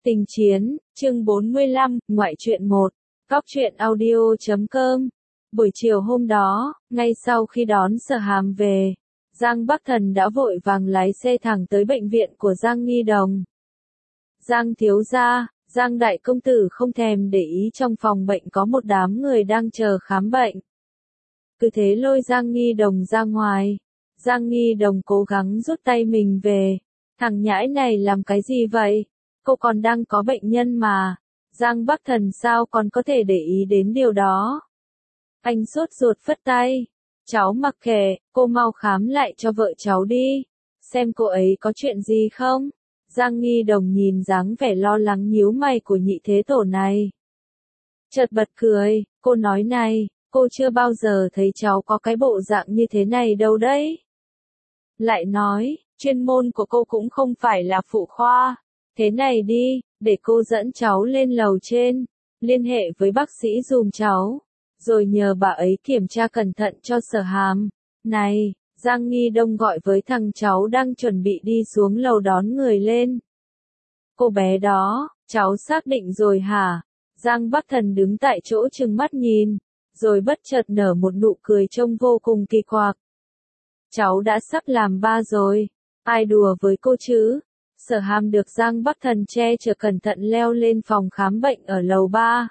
Tình chiến, chương 45, ngoại truyện 1, Cóc truyện audio.com. Buổi chiều hôm đó, ngay sau khi đón Sở Hàm về, Giang Bắc Thần đã vội vàng lái xe thẳng tới bệnh viện của Giang Nghi Đồng. Giang thiếu gia, Giang đại công tử không thèm để ý trong phòng bệnh có một đám người đang chờ khám bệnh. Cứ thế lôi Giang Nghi Đồng ra ngoài. Giang Nghi Đồng cố gắng rút tay mình về. Thằng nhãi này làm cái gì vậy? Cô còn đang có bệnh nhân mà. Giang Bắc Thần sao còn có thể để ý đến điều đó? Anh sốt ruột phất tay. Cháu mặc kệ, cô mau khám lại cho vợ cháu đi. Xem cô ấy có chuyện gì không? Giang Nghi Đồng nhìn dáng vẻ lo lắng nhíu mày của nhị thế tổ này. Chợt bật cười, cô nói này, cô chưa bao giờ thấy cháu có cái bộ dạng như thế này đâu đấy. Lại nói, chuyên môn của cô cũng không phải là phụ khoa. Thế này đi, để cô dẫn cháu lên lầu trên, liên hệ với bác sĩ giùm cháu, rồi nhờ bà ấy kiểm tra cẩn thận cho Sở Hàm. Này, Giang Nghi Đông gọi với thằng cháu đang chuẩn bị đi xuống lầu đón người lên. Cô bé đó, cháu xác định rồi hả? Giang Bắc Thần đứng tại chỗ trừng mắt nhìn, rồi bất chợt nở một nụ cười trông vô cùng kỳ quặc. Cháu đã sắp làm ba rồi, ai đùa với cô chứ? Sở Hàm được Giang Bắc Thần che chở cẩn thận leo lên phòng khám bệnh ở lầu 3.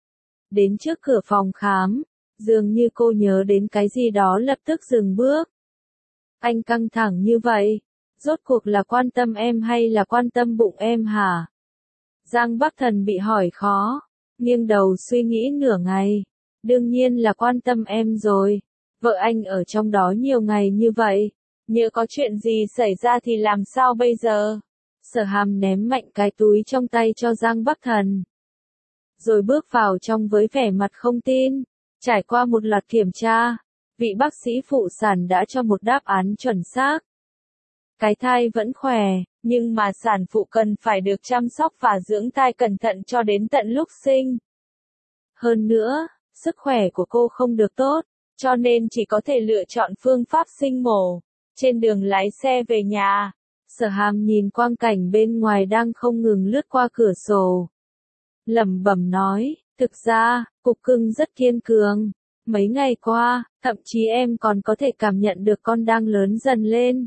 Đến trước cửa phòng khám, dường như cô nhớ đến cái gì đó lập tức dừng bước. Anh căng thẳng như vậy, rốt cuộc là quan tâm em hay là quan tâm bụng em hả? Giang Bắc Thần bị hỏi khó, nghiêng đầu suy nghĩ nửa ngày. Đương nhiên là quan tâm em rồi, vợ anh ở trong đó nhiều ngày như vậy, nhỡ có chuyện gì xảy ra thì làm sao bây giờ? Sở Hàm ném mạnh cái túi trong tay cho Giang Bắc Thần, rồi bước vào trong với vẻ mặt không tin. Trải qua một loạt kiểm tra, vị bác sĩ phụ sản đã cho một đáp án chuẩn xác. Cái thai vẫn khỏe, nhưng mà sản phụ cần phải được chăm sóc và dưỡng thai cẩn thận cho đến tận lúc sinh. Hơn nữa, sức khỏe của cô không được tốt, cho nên chỉ có thể lựa chọn phương pháp sinh mổ. Trên đường lái xe về nhà, Sở Hàm nhìn quang cảnh bên ngoài đang không ngừng lướt qua cửa sổ. Lẩm bẩm nói, thực ra, cục cưng rất kiên cường. Mấy ngày qua, thậm chí em còn có thể cảm nhận được con đang lớn dần lên.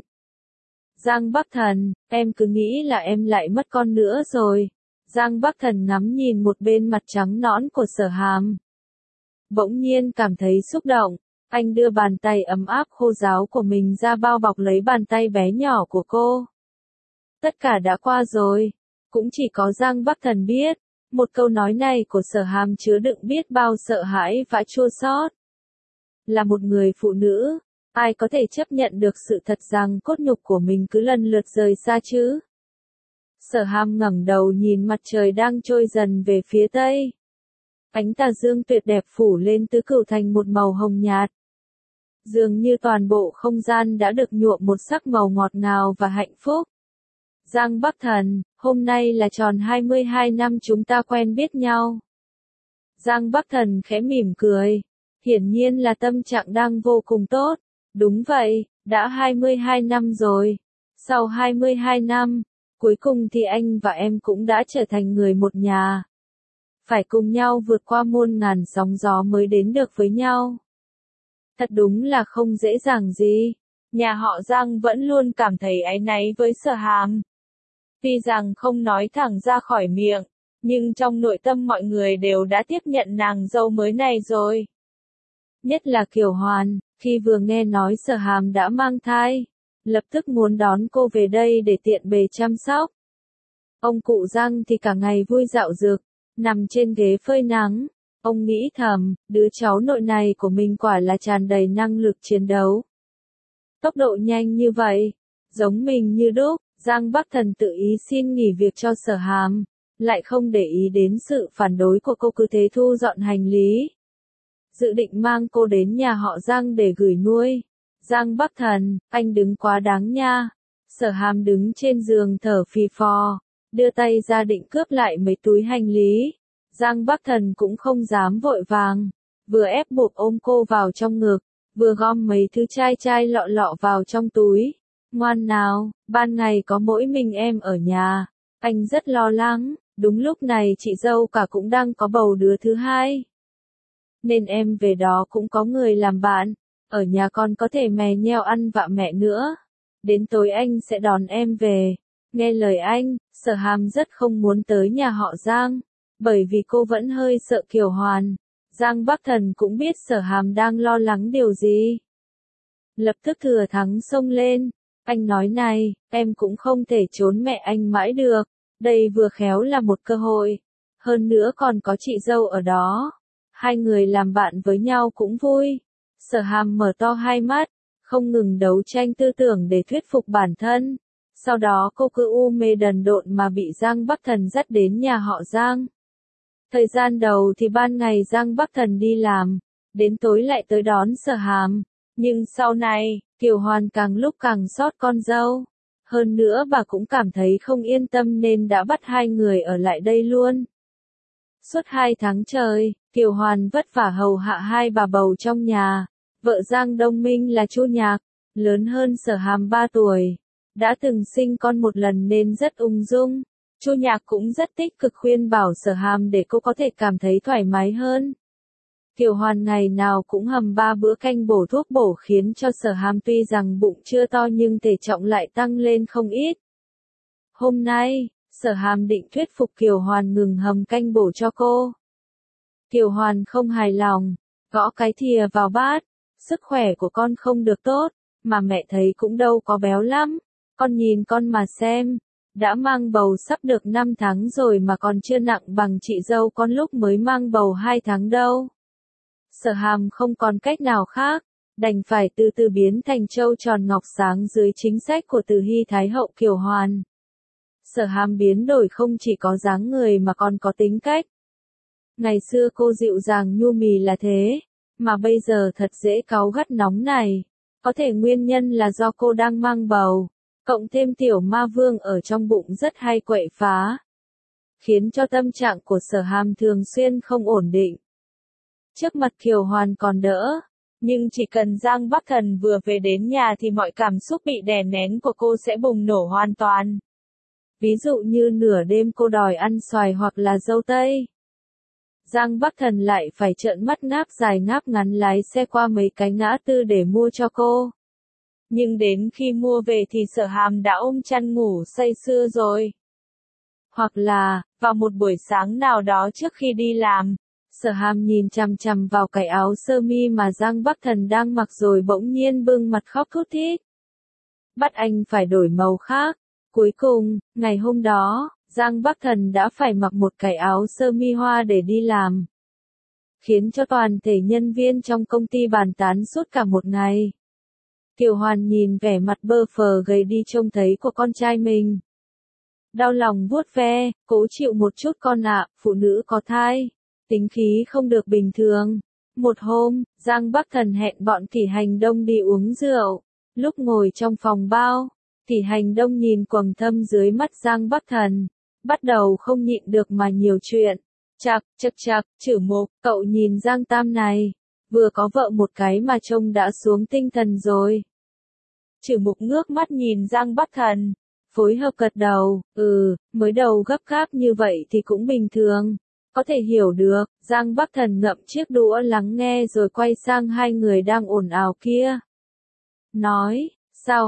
Giang Bắc Thần, em cứ nghĩ là em lại mất con nữa rồi. Giang Bắc Thần ngắm nhìn một bên mặt trắng nõn của Sở Hàm. Bỗng nhiên cảm thấy xúc động, anh đưa bàn tay ấm áp khô ráo của mình ra bao bọc lấy bàn tay bé nhỏ của cô. Tất cả đã qua rồi, cũng chỉ có Giang Bắc Thần biết, một câu nói này của Sở Hàm chứa đựng biết bao sợ hãi và chua xót. Là một người phụ nữ, ai có thể chấp nhận được sự thật rằng cốt nhục của mình cứ lần lượt rời xa chứ? Sở Hàm ngẩng đầu nhìn mặt trời đang trôi dần về phía tây. Ánh tà dương tuyệt đẹp phủ lên tứ cửu thành một màu hồng nhạt. Dường như toàn bộ không gian đã được nhuộm một sắc màu ngọt ngào và hạnh phúc. Giang Bắc Thần, hôm nay là tròn 22 năm chúng ta quen biết nhau. Giang Bắc Thần khẽ mỉm cười. Hiển nhiên là tâm trạng đang vô cùng tốt. Đúng vậy, đã 22 năm rồi. Sau 22 năm, cuối cùng thì anh và em cũng đã trở thành người một nhà. Phải cùng nhau vượt qua muôn ngàn sóng gió mới đến được với nhau. Thật đúng là không dễ dàng gì. Nhà họ Giang vẫn luôn cảm thấy áy náy với Sở Hàm. Tuy rằng không nói thẳng ra khỏi miệng, nhưng trong nội tâm mọi người đều đã tiếp nhận nàng dâu mới này rồi. Nhất là Kiều Hoàn, khi vừa nghe nói Sở Hàm đã mang thai, lập tức muốn đón cô về đây để tiện bề chăm sóc. Ông cụ Giang thì cả ngày vui dạo dực, nằm trên ghế phơi nắng. Ông nghĩ thầm, đứa cháu nội này của mình quả là tràn đầy năng lực chiến đấu. Tốc độ nhanh như vậy, giống mình như đúc. Giang Bắc Thần tự ý xin nghỉ việc cho Sở Hàm, lại không để ý đến sự phản đối của cô, cứ thế thu dọn hành lý. Dự định mang cô đến nhà họ Giang để gửi nuôi. Giang Bắc Thần, anh đứng quá đáng nha. Sở Hàm đứng trên giường thở phì phò, đưa tay ra định cướp lại mấy túi hành lý. Giang Bắc Thần cũng không dám vội vàng, vừa ép buộc ôm cô vào trong ngực, vừa gom mấy thứ chai chai lọ lọ vào trong túi. Ngoan nào, ban ngày có mỗi mình em ở nhà, anh rất lo lắng, Đúng lúc này chị dâu cả cũng đang có bầu đứa thứ hai. Nên em về đó cũng có người làm bạn, ở nhà con có thể mè nheo ăn vạ mẹ nữa. Đến tối anh sẽ đón em về. Nghe lời anh, Sở Hàm rất không muốn tới nhà họ Giang, bởi vì cô vẫn hơi sợ Kiều Hoàn. Giang Bắc Thần cũng biết Sở Hàm đang lo lắng điều gì. Lập tức thừa thắng xông lên. Anh nói này, em cũng không thể trốn mẹ anh mãi được. Đây vừa khéo là một cơ hội. Hơn nữa còn có chị dâu ở đó. Hai người làm bạn với nhau cũng vui. Sở Hàm mở to hai mắt, không ngừng đấu tranh tư tưởng để thuyết phục bản thân. Sau đó cô cứ u mê đần độn mà bị Giang Bắc Thần dắt đến nhà họ Giang. Thời gian đầu thì ban ngày Giang Bắc Thần đi làm, đến tối lại tới đón Sở Hàm. Nhưng sau này, Kiều Hoàn càng lúc càng xót con dâu. Hơn nữa bà cũng cảm thấy không yên tâm nên đã bắt hai người ở lại đây luôn. Suốt 2 tháng trời, Kiều Hoàn vất vả hầu hạ hai bà bầu trong nhà. Vợ Giang Đông Minh là Chu Nhạc, lớn hơn Sở Hàm 3 tuổi. Đã từng sinh con một lần nên rất ung dung. Chu Nhạc cũng rất tích cực khuyên bảo Sở Hàm để cô có thể cảm thấy thoải mái hơn. Kiều Hoàn ngày nào cũng hầm 3 bữa canh bổ thuốc bổ khiến cho Sở Hàm tuy rằng bụng chưa to nhưng thể trọng lại tăng lên không ít. Hôm nay, Sở Hàm định thuyết phục Kiều Hoàn ngừng hầm canh bổ cho cô. Kiều Hoàn không hài lòng, gõ cái thìa vào bát. Sức khỏe của con không được tốt, mà mẹ thấy cũng đâu có béo lắm. Con nhìn con mà xem, đã mang bầu sắp được 5 tháng rồi mà còn chưa nặng bằng chị dâu con lúc mới mang bầu 2 tháng đâu. Sở Hàm không còn cách nào khác, đành phải từ từ biến thành trâu tròn ngọc sáng dưới chính sách của Từ Hy Thái hậu Kiều Hoàn. Sở Hàm biến đổi không chỉ có dáng người mà còn có tính cách. Ngày xưa cô dịu dàng nhu mì là thế, mà bây giờ thật dễ cáu gắt nóng này. Có thể nguyên nhân là do cô đang mang bầu, cộng thêm tiểu ma vương ở trong bụng rất hay quậy phá, khiến cho tâm trạng của Sở Hàm thường xuyên không ổn định. Trước mặt Kiều Hoàn còn đỡ, nhưng chỉ cần Giang Bắc Thần vừa về đến nhà thì mọi cảm xúc bị đè nén của cô sẽ bùng nổ hoàn toàn. Ví dụ như nửa đêm cô đòi ăn xoài hoặc là dâu tây. Giang Bắc Thần lại phải trợn mắt ngáp dài ngáp ngắn lái xe qua mấy cái ngã tư để mua cho cô. Nhưng đến khi mua về thì Sở Hàm đã ôm chăn ngủ say sưa rồi. Hoặc là, vào một buổi sáng nào đó trước khi đi làm, Sở Hàm nhìn chằm chằm vào cái áo sơ mi mà Giang Bắc Thần đang mặc rồi bỗng nhiên bưng mặt khóc thút thít. Bắt anh phải đổi màu khác. Cuối cùng, ngày hôm đó, Giang Bắc Thần đã phải mặc một cái áo sơ mi hoa để đi làm. Khiến cho toàn thể nhân viên trong công ty bàn tán suốt cả một ngày. Kiều Hoàn nhìn vẻ mặt bơ phờ gầy đi trông thấy của con trai mình. Đau lòng vuốt ve, cố chịu một chút con ạ, phụ nữ có thai. Tính khí không được bình thường. Một hôm, Giang Bắc Thần hẹn bọn Kỷ Hành Đông đi uống rượu. Lúc ngồi trong phòng bao, Kỷ Hành Đông nhìn quầng thâm dưới mắt Giang Bắc Thần. Bắt đầu không nhịn được mà nhiều chuyện. Chậc, Chử Mục, cậu nhìn Giang Tam này. Vừa có vợ một cái mà trông đã xuống tinh thần rồi. Chử Mục ngước mắt nhìn Giang Bắc Thần. Phối hợp gật đầu, mới đầu gấp gáp như vậy thì cũng bình thường. Có thể hiểu được, Giang Bắc Thần ngậm chiếc đũa lắng nghe rồi quay sang hai người đang ồn ào kia. Nói, sao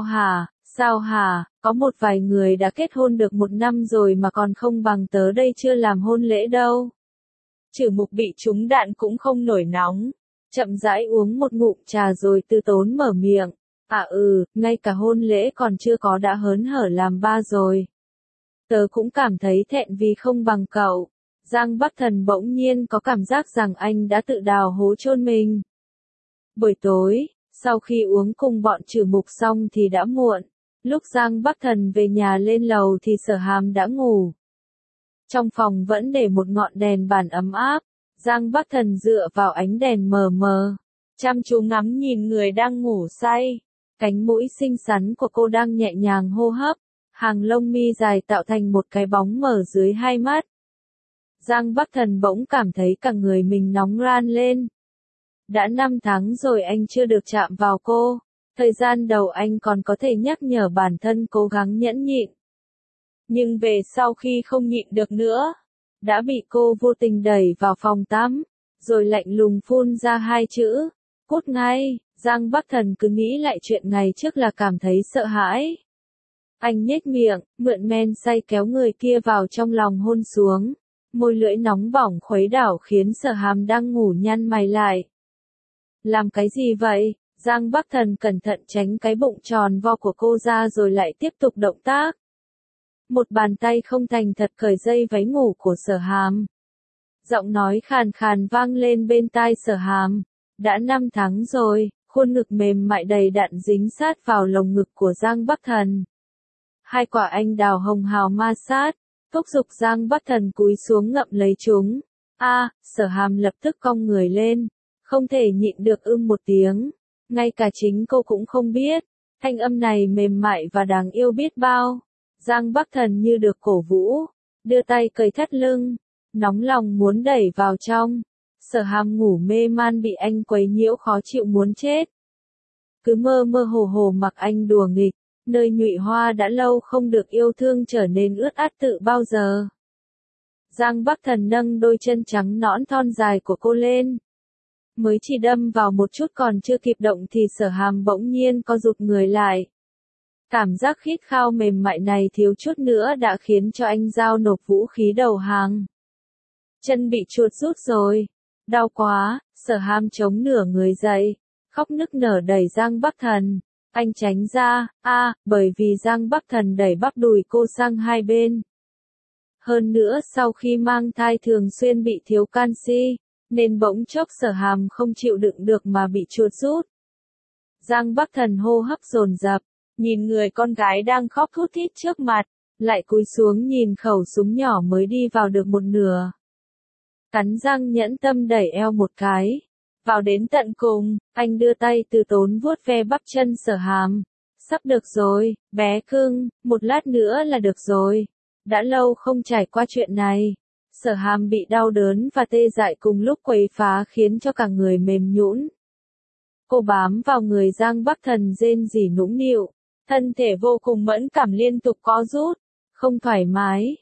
hả, có một vài người đã kết hôn được 1 năm rồi mà còn không bằng tớ đây chưa làm hôn lễ đâu. Chử Mục bị trúng đạn cũng không nổi nóng, chậm rãi uống một ngụm trà rồi từ tốn mở miệng. Ngay cả hôn lễ còn chưa có đã hớn hở làm ba rồi. Tớ cũng cảm thấy thẹn vì không bằng cậu. Giang Bắc Thần bỗng nhiên có cảm giác rằng anh đã tự đào hố chôn mình. Buổi tối, sau khi uống cùng bọn Chử Mục xong thì đã muộn. Lúc Giang Bắc Thần về nhà lên lầu thì Sở Hàm đã ngủ. Trong phòng vẫn để một ngọn đèn bàn ấm áp. Giang Bắc Thần dựa vào ánh đèn mờ mờ, chăm chú ngắm nhìn người đang ngủ say. Cánh mũi xinh xắn của cô đang nhẹ nhàng hô hấp, hàng lông mi dài tạo thành một cái bóng mờ dưới hai mắt. Giang Bắc Thần bỗng cảm thấy cả người mình nóng ran lên. Đã 5 tháng rồi anh chưa được chạm vào cô. Thời gian đầu anh còn có thể nhắc nhở bản thân cố gắng nhẫn nhịn. Nhưng về sau khi không nhịn được nữa, đã bị cô vô tình đẩy vào phòng tắm, rồi lạnh lùng phun ra hai chữ, cút ngay. Giang Bắc Thần cứ nghĩ lại chuyện ngày trước là cảm thấy sợ hãi. Anh nhếch miệng, mượn men say kéo người kia vào trong lòng hôn xuống, môi lưỡi nóng bỏng khuấy đảo khiến Sở Hàm đang ngủ nhăn mày lại. Làm cái gì vậy? Giang Bắc Thần cẩn thận tránh cái bụng tròn vo của cô ra rồi lại tiếp tục động tác. Một bàn tay không thành thật cởi dây váy ngủ của Sở Hàm. Giọng nói khàn khàn vang lên bên tai Sở Hàm. Đã 5 tháng rồi, khuôn ngực mềm mại đầy đặn dính sát vào lồng ngực của Giang Bắc Thần. Hai quả anh đào hồng hào ma sát, thúc giục Giang Bắc Thần cúi xuống ngậm lấy chúng. Sở Hàm lập tức cong người lên, không thể nhịn được một tiếng. Ngay cả chính cô cũng không biết, thanh âm này mềm mại và đáng yêu biết bao. Giang Bắc Thần như được cổ vũ, đưa tay cởi thắt lưng, nóng lòng muốn đẩy vào trong. Sở Hàm ngủ mê man bị anh quấy nhiễu khó chịu muốn chết. Cứ mơ mơ hồ hồ mặc anh đùa nghịch, nơi nhụy hoa đã lâu không được yêu thương trở nên ướt át tự bao giờ. Giang Bắc Thần nâng đôi chân trắng nõn thon dài của cô lên. Mới chỉ đâm vào một chút còn chưa kịp động thì Sở Hàm bỗng nhiên co rụt người lại. Cảm giác khít khao mềm mại này thiếu chút nữa đã khiến cho anh giao nộp vũ khí đầu hàng. Chân bị chuột rút rồi. Đau quá, Sở Hàm chống nửa người dậy, khóc nức nở đẩy Giang Bắc Thần. Anh tránh ra, bởi vì Giang Bắc Thần đẩy bắp đùi cô sang hai bên. Hơn nữa sau khi mang thai thường xuyên bị thiếu canxi, nên bỗng chốc Sở Hàm không chịu đựng được mà bị chuột rút. Giang Bắc Thần hô hấp dồn dập, nhìn người con gái đang khóc thút thít trước mặt, lại cúi xuống nhìn khẩu súng nhỏ mới đi vào được một nửa. Cắn răng nhẫn tâm đẩy eo một cái. Vào đến tận cùng, anh đưa tay từ tốn vuốt ve bắp chân Sở Hàm. Sắp được rồi, bé cưng, một lát nữa là được rồi. Đã lâu không trải qua chuyện này. Sở Hàm bị đau đớn và tê dại cùng lúc quấy phá khiến cho cả người mềm nhũn. Cô bám vào người Giang Bắc Thần rên rỉ nũng nịu, thân thể vô cùng mẫn cảm liên tục co rút, không thoải mái.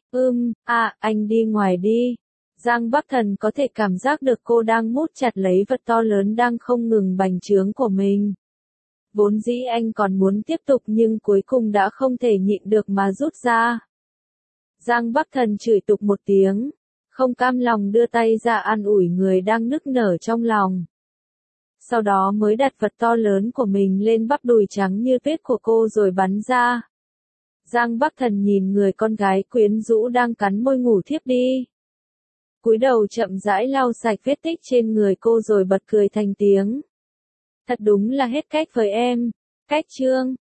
Anh đi ngoài đi. Giang Bắc Thần có thể cảm giác được cô đang mút chặt lấy vật to lớn đang không ngừng bành trướng của mình. Vốn dĩ anh còn muốn tiếp tục nhưng cuối cùng đã không thể nhịn được mà rút ra. Giang Bắc Thần chửi tục một tiếng, không cam lòng đưa tay ra an ủi người đang nức nở trong lòng. Sau đó mới đặt vật to lớn của mình lên bắp đùi trắng như tuyết của cô rồi bắn ra. Giang Bắc Thần nhìn người con gái quyến rũ đang cắn môi ngủ thiếp đi. Cúi đầu chậm rãi lau sạch vết tích trên người cô rồi bật cười thành tiếng. Thật đúng là hết cách với em. Cách chương